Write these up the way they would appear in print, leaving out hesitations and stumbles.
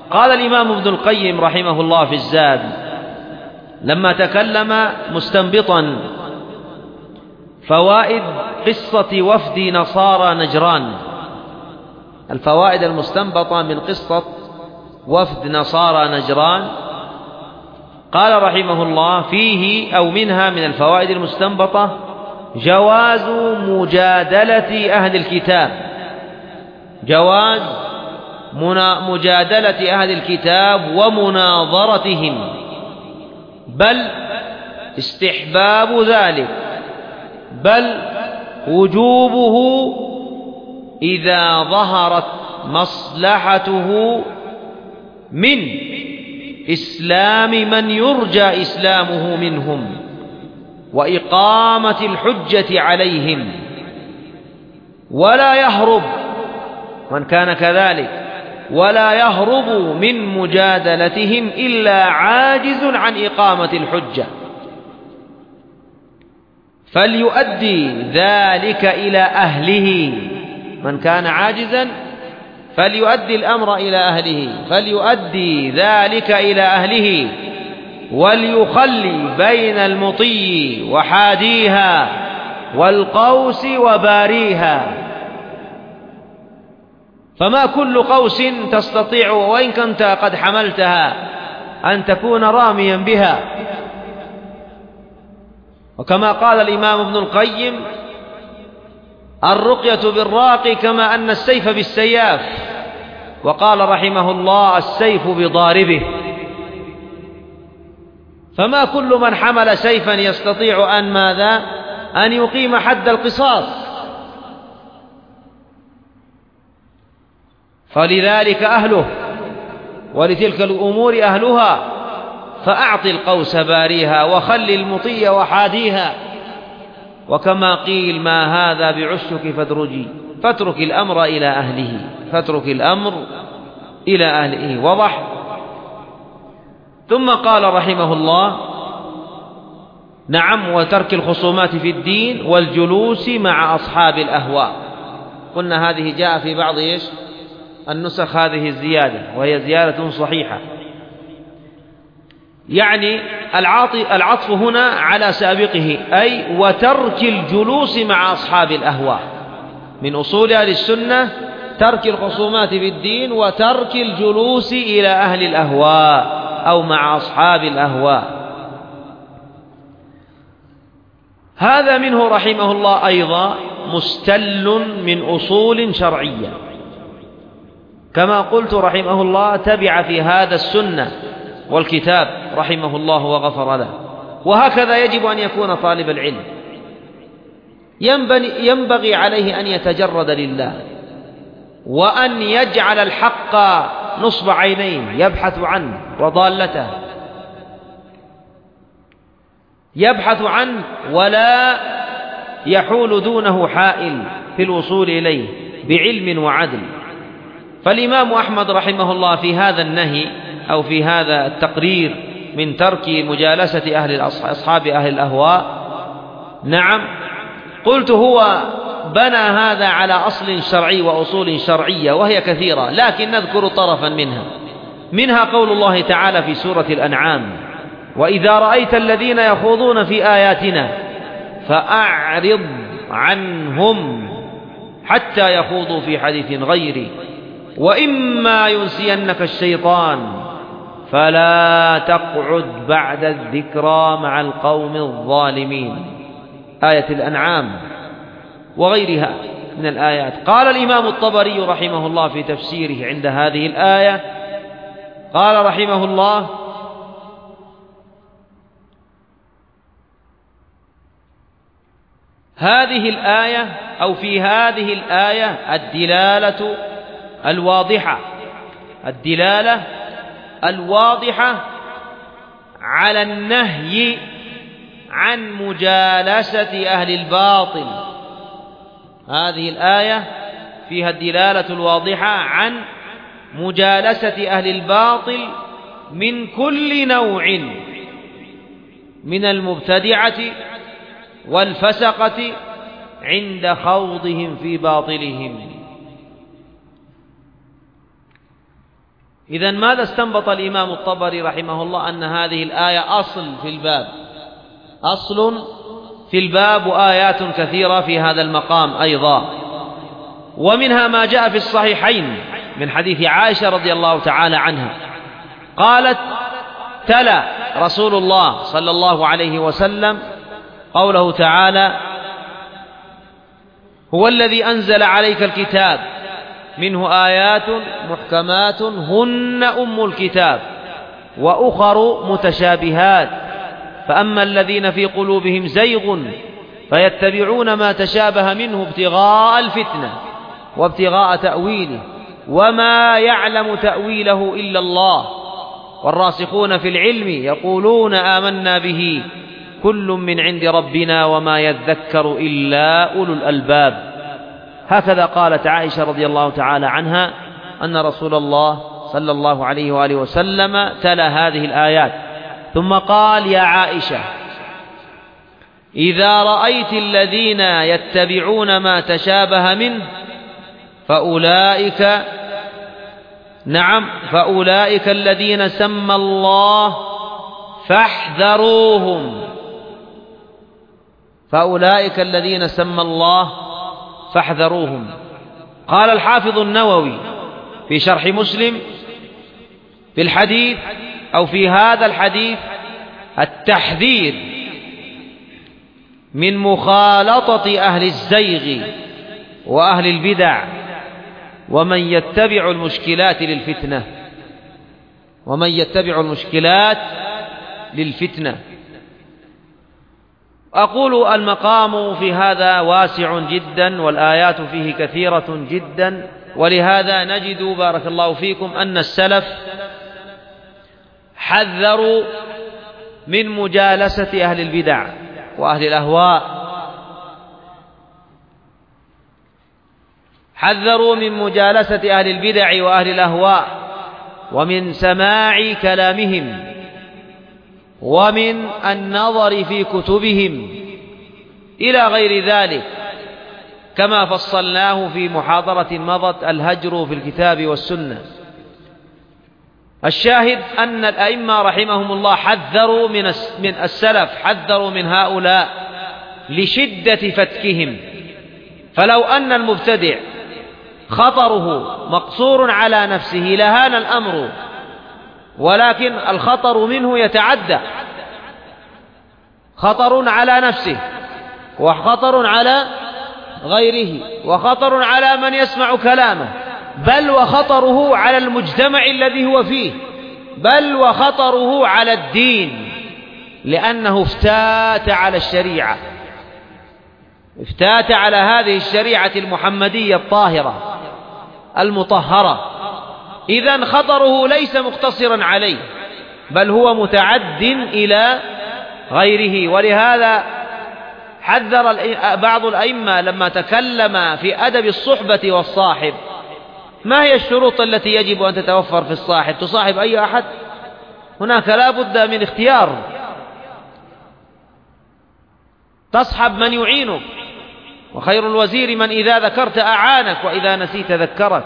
قال الإمام ابن القيم رحمه الله في الزاد لما تكلم مستنبطا فوائد قصة وفد نصارى نجران، الفوائد المستنبطة من قصة وفد نصارى نجران، قال رحمه الله فيه أو منها من الفوائد المستنبطة جواز مجادلة أهل الكتاب، جواز مجادلة أهل الكتاب ومناظرتهم، بل استحباب ذلك، بل وجوبه إذا ظهرت مصلحته من إسلام من يرجى إسلامه منهم وإقامة الحجة عليهم، ولا يهرب من كان كذلك، ولا يهرب من مجادلتهم إلا عاجز عن إقامة الحجة، فليؤدي ذلك إلى أهله، من كان عاجزا فليؤدي الأمر إلى أهله، فليؤدي ذلك إلى أهله، وليخلي بين المطي وحاديها والقوس وباريها، فما كل قوس تستطيع وإن كنت قد حملتها أن تكون راميا بها. وكما قال الإمام ابن القيم الرقية بالراقي كما أن السيف بالسياف، وقال رحمه الله السيف بضاربه، فما كل من حمل سيفا يستطيع أن ماذا؟ أن يقيم حد القصاص، فلذلك أهله ولتلك الأمور أهلها، فأعط القوس باريها وخل المطي وحاديها، وكما قيل ما هذا بعشك فادرجي، فاترك الأمر إلى أهله، فاترك الأمر إلى أهله. وضح. ثم قال رحمه الله نعم وترك الخصومات في الدين والجلوس مع أصحاب الأهواء، قلنا هذه جاء في بعض النسخ هذه الزيادة وهي زيادة صحيحة، يعني العطف هنا على سابقه، أي وترك الجلوس مع أصحاب الأهواء، من أصول أهل السنة ترك الخصومات في الدين وترك الجلوس إلى أهل الأهواء أو مع أصحاب الأهواء. هذا منه رحمه الله أيضا مستل من أصول شرعية، كما قلت رحمه الله تبع في هذا السنة والكتاب رحمه الله وغفر له. وهكذا يجب أن يكون طالب العلم، ينبغي عليه أن يتجرد لله، وأن يجعل الحق نصب عينيه يبحث عنه وضالته، يبحث عنه ولا يحول دونه حائل في الوصول إليه بعلم وعدل. فالإمام أحمد رحمه الله في هذا النهي أو في هذا التقرير من ترك مجالسة أصحاب أهل الأهواء، نعم قلت هو بنى هذا على أصل شرعي وأصول شرعية وهي كثيرة، لكن نذكر طرفا منها قول الله تعالى في سورة الأنعام وإذا رأيت الذين يخوضون في آياتنا فأعرض عنهم حتى يخوضوا في حديث غيره وإما ينسينك الشيطان فلا تقعد بعد الذكرى مع القوم الظالمين، آية الأنعام وغيرها من الآيات. قال الإمام الطبري رحمه الله في تفسيره عند هذه الآية، قال رحمه الله هذه الآية أو في هذه الآية الدلالة الواضحة على النهي عن مجالسة أهل الباطل. هذه الآية فيها الدلالة الواضحة عن مجالسة أهل الباطل من كل نوع، من المبتدعة والفسقة عند خوضهم في باطلهم. إذن ماذا استنبط الإمام الطبري رحمه الله؟ أن هذه الآية أصل في الباب، أصل في الباب، وآيات كثيرة في هذا المقام أيضا. ومنها ما جاء في الصحيحين من حديث عائشة رضي الله تعالى عنها قالت: تلا رسول الله صلى الله عليه وسلم قوله تعالى: هو الذي أنزل عليك الكتاب منه آيات محكمات هن أم الكتاب وأخر متشابهات فأما الذين في قلوبهم زيغ فيتبعون ما تشابه منه ابتغاء الفتنة وابتغاء تأويله وما يعلم تأويله إلا الله والراسخون في العلم يقولون آمنا به كل من عند ربنا وما يذكر إلا أولو الألباب. هكذا قالت عائشة رضي الله تعالى عنها أن رسول الله صلى الله عليه وآله وسلم تلا هذه الآيات، ثم قال: يا عائشة، إذا رأيت الذين يتبعون ما تشابه منه فأولئك الذين سمى الله فاحذروهم. فأولئك الذين سمى الله فاحذروهم. قال الحافظ النووي في شرح مسلم في الحديث أو في هذا الحديث: التحذير من مخالطة أهل الزيغ وأهل البدع ومن يتبع المشكلات للفتنة. أقول المقام في هذا واسع جدا والآيات فيه كثيرة جدا، ولهذا نجد بارك الله فيكم أن السلف حذروا من مجالسة أهل البدع وأهل الأهواء، حذروا من مجالسة أهل البدع وأهل الأهواء ومن سماع كلامهم ومن النظر في كتبهم إلى غير ذلك، كما فصلناه في محاضرة مضت: الهجر في الكتاب والسنة. الشاهد أن الأئمة رحمهم الله حذروا من السلف، حذروا من هؤلاء لشدة فتكهم. فلو أن المبتدع خطره مقصور على نفسه لهان الأمر، ولكن الخطر منه يتعدى، خطر على نفسه وخطر على غيره وخطر على من يسمع كلامه، بل وخطره على المجتمع الذي هو فيه، بل وخطره على الدين، لأنه افتات على الشريعة، افتات على هذه الشريعة المحمدية الطاهرة المطهرة. إذن خطره ليس مقتصرا عليه، بل هو متعد إلى غيره. ولهذا حذر بعض الأئمة لما تكلم في أدب الصحبة والصاحب: ما هي الشروط التي يجب أن تتوفر في الصاحب؟ تصاحب أي أحد؟ هناك لا بد من اختيار، تصحب من يعينك، وخير الوزير من إذا ذكرت أعانك وإذا نسيت ذكرك،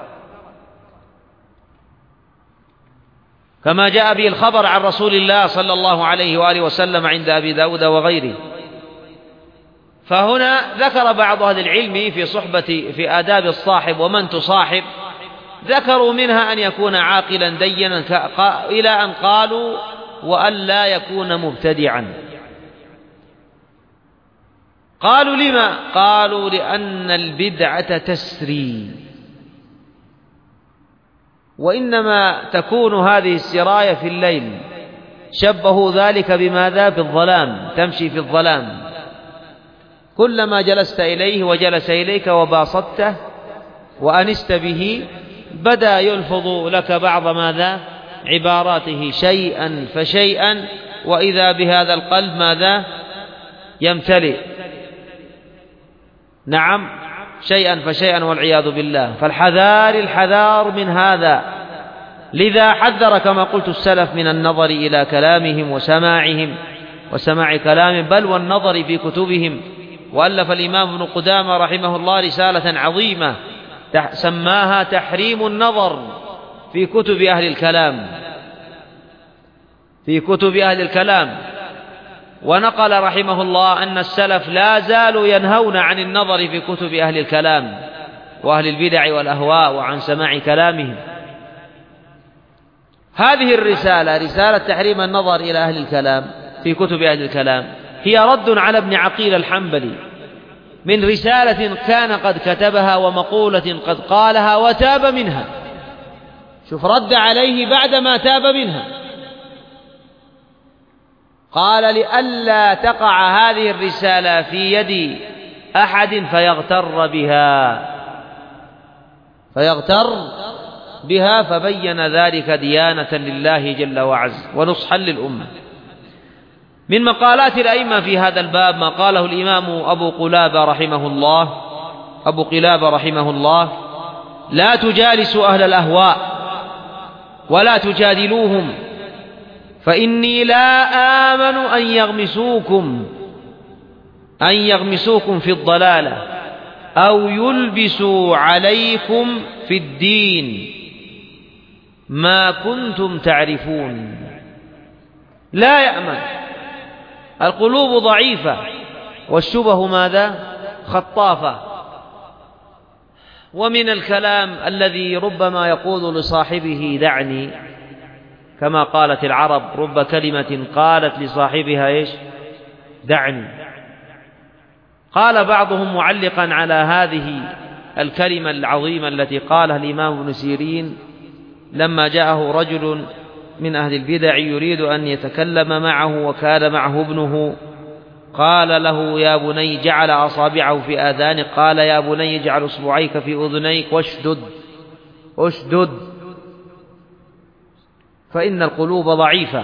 كما جاء به الخبر عن رسول الله صلى الله عليه وآله وسلم عند أبي داود وغيره. فهنا ذكر بعض أهل العلم في آداب الصاحب ومن تصاحب، ذكروا منها أن يكون عاقلا دينا، إلى أن قالوا: وأن لا يكون مبتدعا. قالوا: لما؟ قالوا: لأن البدعة تسري، وإنما تكون هذه السراية في الليل. شبهوا ذلك بماذا؟ بالظلام، تمشي في الظلام، كلما جلست إليه وجلس إليك وباسطته وأنست به بدأ يلفظ لك بعض ماذا؟ عباراته شيئا فشيئا، وإذا بهذا القلب ماذا؟ يمتلئ. نعم، شيئا فشيئا والعياذ بالله. الحذار من هذا. لذا حذر كما قلت السلف من النظر إلى كلامهم وسماعهم وسماع كلامهم، بل والنظر في كتبهم. وألف الإمام ابن قدامة رحمه الله رسالة عظيمة سماها تحريم النظر في كتب أهل الكلام، في كتب أهل الكلام. ونقل رحمه الله أن السلف لا زالوا ينهون عن النظر في كتب أهل الكلام وأهل البدع والأهواء وعن سماع كلامهم. هذه الرسالة، رسالة تحريم النظر إلى أهل الكلام في كتب أهل الكلام، هي رد على ابن عقيل الحنبلي من رسالة كان قد كتبها ومقولة قد قالها وتاب منها. شوف، رد عليه بعدما تاب منها. قال: لئلا تقع هذه الرسالة في يد أحد فيغتر بها، فبين ذلك ديانة لله جل وعز ونصحا للأمة. من مقالات الأئمة في هذا الباب ما قاله الإمام أبو قلابة رحمه الله: لا تجالسوا أهل الأهواء ولا تجادلوهم، فإني لا آمن أن يغمسوكم في الضلالة أو يلبسوا عليكم في الدين ما كنتم تعرفون. لا يأمن. القلوب ضعيفة والشبه ماذا؟ خطافة. ومن الكلام الذي ربما يقول لصاحبه دعني، كما قالت العرب: رب كلمة قالت لصاحبها إيش؟ دعني. قال بعضهم معلقا على هذه الكلمة العظيمة التي قالها الإمام ابن سيرين لما جاءه رجل من أهل البدع يريد أن يتكلم معه وكان معه ابنه، قال له: يا بني، جعل أصابعه في آذانه، قال: يا بني اجعل أصبعيك في أذنيك واشدد، فإن القلوب ضعيفة.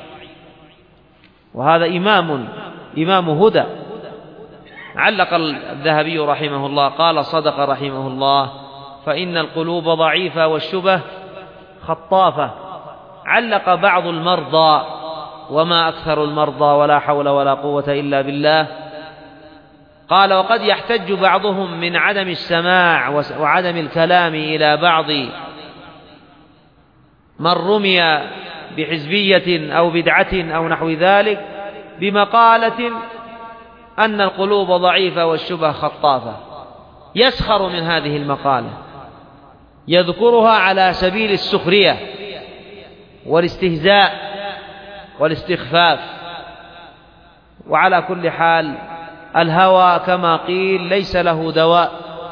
وهذا إمام هدى. علق الذهبي رحمه الله قال: صدق رحمه الله، فإن القلوب ضعيفة والشبه خطافة. علق بعض المرضى: وما أكثر المرضى ولا حول ولا قوة إلا بالله. قال: وقد يحتج بعضهم من عدم السماع وعدم الكلام إلى بعض من رمي بحزبية أو بدعة أو نحو ذلك بمقالة أن القلوب ضعيفة والشبه خطافة، يسخر من هذه المقالة، يذكرها على سبيل السخرية والاستهزاء والاستخفاف. وعلى كل حال الهوى كما قيل ليس له دواء،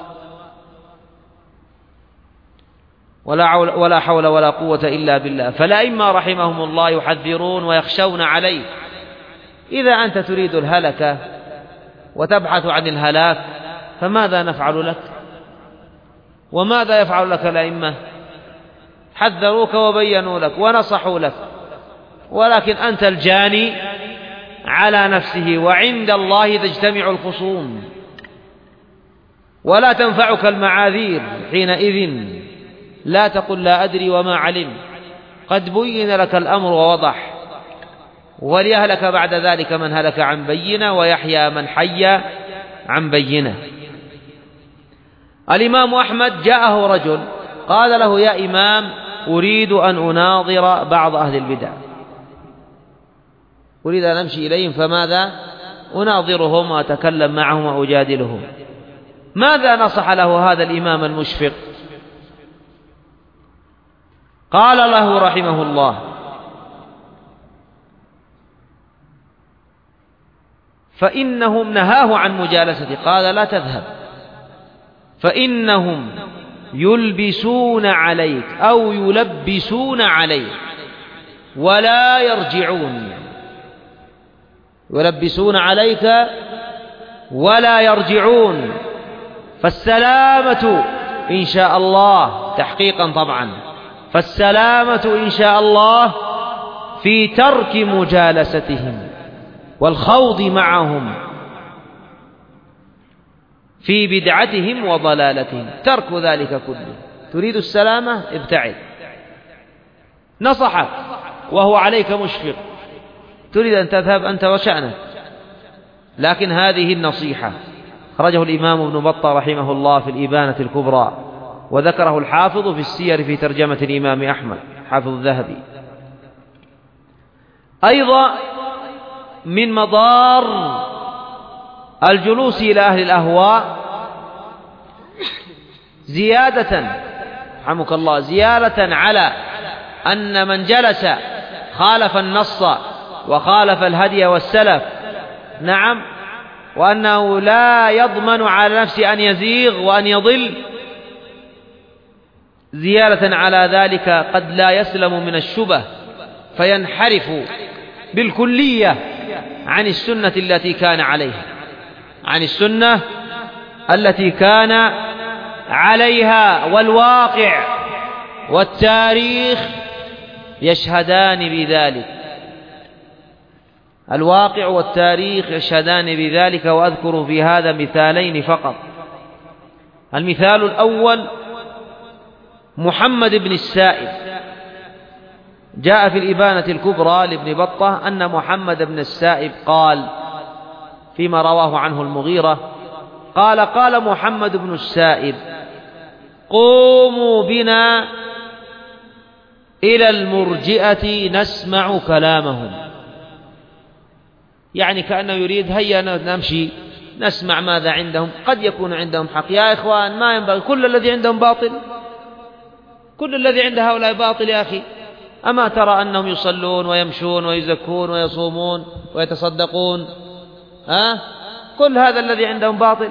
ولا حول ولا قوة إلا بالله. فالأئمة رحمهم الله يحذرون ويخشون عليه. إذا أنت تريد الهلكة وتبحث عن الهلاك فماذا نفعل لك؟ وماذا يفعل لك الأئمة؟ حذروك وبينوا لك ونصحوا لك، ولكن أنت الجاني على نفسه، وعند الله تجتمع الخصوم ولا تنفعك المعاذير. حينئذ لا تقل لا أدري وما علم، قد بين لك الأمر ووضح. وليهلك بعد ذلك من هلك عن بينة، ويحيى من حي عن بينة. الإمام أحمد جاءه رجل قال له: يا إمام، أريد أن أناظر بعض أهل البدع، أريد أن أمشي إليهم، فماذا أناظرهم وأتكلم معهم وأجادلهم. ماذا نصح له هذا الإمام المشفق؟ قال له رحمه الله: فإنهم نهاه عن مجالسته، قال: لا تذهب، فإنهم يلبسون عليك أو يلبسون عليك ولا يرجعون. يلبسون عليك ولا يرجعون، فالسلامة إن شاء الله، تحقيقا طبعا، فالسلامة إن شاء الله في ترك مجالستهم والخوض معهم في بدعتهم وضلالتهم، ترك ذلك كله. تريد السلامة؟ ابتعد. نصحك وهو عليك مشفق، تريد أن تذهب أنت وشأنك. لكن هذه النصيحة خرجه الإمام ابن بطة رحمه الله في الإبانة الكبرى، وذكره الحافظ في السير في ترجمة الإمام أحمد حافظ الذهبي. أيضا من مضار الجلوس إلى أهل الأهواء رحمك الله زيادة على أن من جلس خالف النص وخالف الهدي والسلف، نعم، وأنه لا يضمن على نفسه أن يزيغ وأن يضل، زيادة على ذلك قد لا يسلم من الشبه فينحرف بالكلية عن السنة التي كان عليها، عن السنة التي كان عليها. والواقع والتاريخ يشهدان بذلك، الواقع والتاريخ يشهدان بذلك. وأذكر في هذا مثالين فقط. المثال الأول محمد بن السائب، جاء في الإبانة الكبرى لابن بطة أن محمد بن السائب قال فيما رواه عنه المغيرة قال محمد بن السائب: قوموا بنا إلى المرجئة نسمع كلامهم. يعني كأنه يريد هيا نمشي نسمع ماذا عندهم، قد يكون عندهم حق. يا إخوان، ما ينبغي كل الذي عندهم باطل، كل الذي عند هؤلاء باطل يا أخي. أما ترى أنهم يصلون ويمشون ويزكون ويصومون ويتصدقون؟ كل هذا الذي عندهم باطل.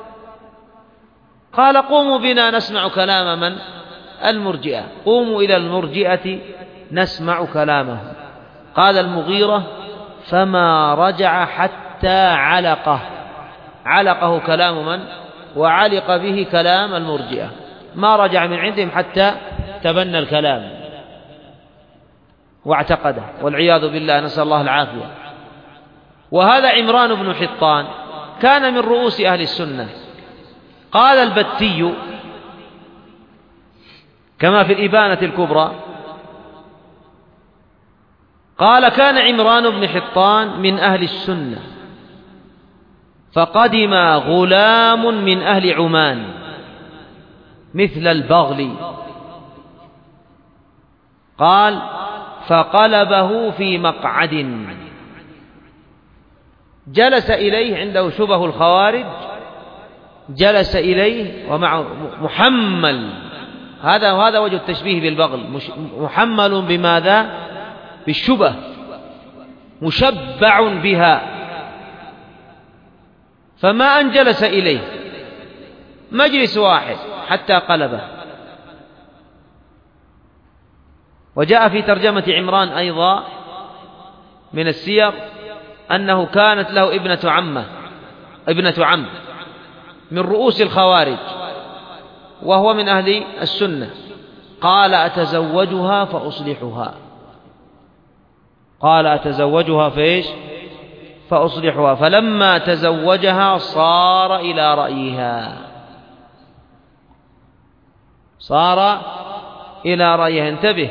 قال: قوموا بنا نسمع كلام من؟ المرجئة. قوموا إلى المرجئة نسمع كلامه. قال المغيرة: فما رجع حتى علقه كلام من؟ وعلق به كلام المرجئة، ما رجع من عندهم حتى تبنى الكلام واعتقده، والعياذ بالله، نسأل الله العافية. وهذا عمران بن حطان كان من رؤوس أهل السنة. قال البتي كما في الإبانة الكبرى، قال: كان عمران بن حطان من أهل السنة، فقدم غلام من أهل عمان مثل البغل، قال: فقلبه في مقعد، جلس إليه، عنده شبه الخوارج، جلس إليه ومعه محمل، هذا وجه التشبيه بالبغل، محمل بماذا؟ بالشبه، مشبع بها، فما أن جلس إليه مجلس واحد حتى قلبه. وجاء في ترجمة عمران أيضا من السير أنه كانت له ابنة عم من رؤوس الخوارج، وهو من أهل السنة. قال: أتزوجها فأصلحها. قال: أتزوجها فإيش؟ فأصلحها. فلما تزوجها صار إلى رأيها، صار إلى رأيها، انتبه،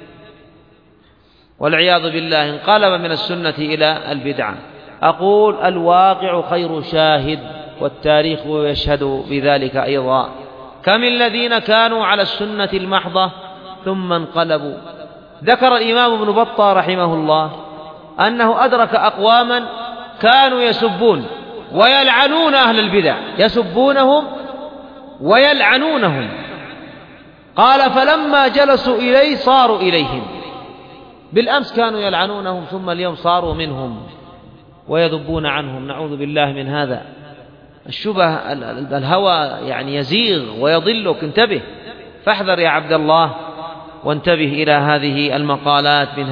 والعياذ بالله، انقلب من السنة إلى البدعة. أقول: الواقع خير شاهد، والتاريخ يشهد بذلك أيضا. كم الذين كانوا على السنة المحضة ثم انقلبوا. ذكر الإمام ابن بطة رحمه الله أنه أدرك أقواما كانوا يسبون ويلعنون أهل البدع، يسبونهم ويلعنونهم. قال: فلما جلسوا إليه صاروا إليهم. بالأمس كانوا يلعنونهم، ثم اليوم صاروا منهم ويذبون عنهم. نعوذ بالله من هذا. الشبه، الهوى يعني يزيغ ويضلك، انتبه، فاحذر يا عبد الله، وانتبه إلى هذه المقالات من